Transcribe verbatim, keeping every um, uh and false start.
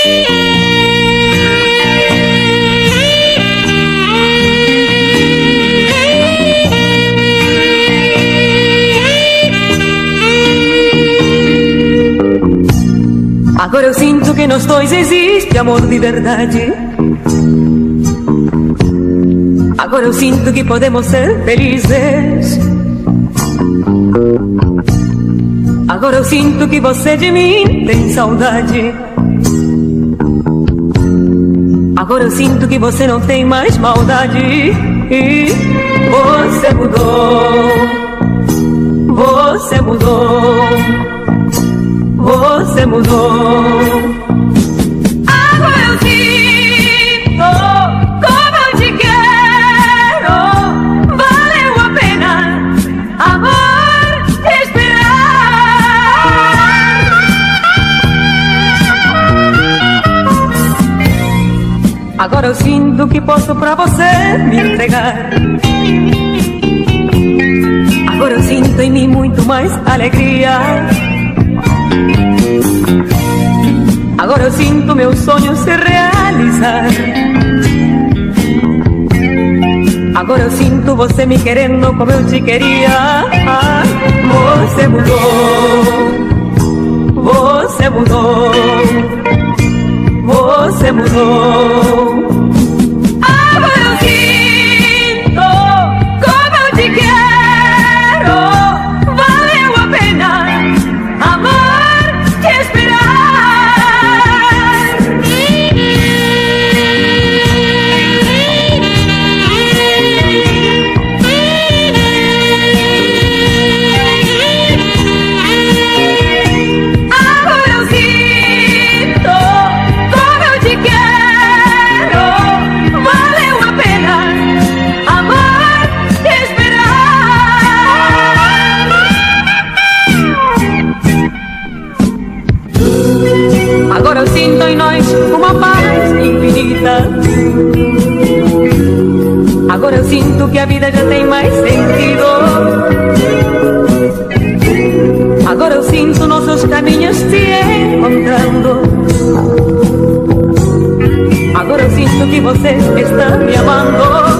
Agora eu sinto que nós dois existe amor de verdade. Agora eu sinto que podemos ser felizes. Agora eu sinto que você de mim tem saudade. Agora eu sinto que você não tem mais maldade. E você mudou. Você mudou. Você mudou. Agora eu sinto como eu te quero. Valeu a pena, amor, esperar. Agora eu sinto que posso pra você me entregar. Agora eu sinto em mim muito mais alegria. Agora eu sinto meu sonho se realizar. Agora eu sinto você me querendo como eu te queria. Você mudou. Você mudou. Você mudou. Agora eu sinto como eu te quero. Valeu a pena, amor, te esperar. Agora eu sinto em nós uma paz infinita. Agora eu sinto que a vida já tem mais sentido. Agora eu sinto nossos caminhos se encontrando. Agora eu sinto que você está me amando.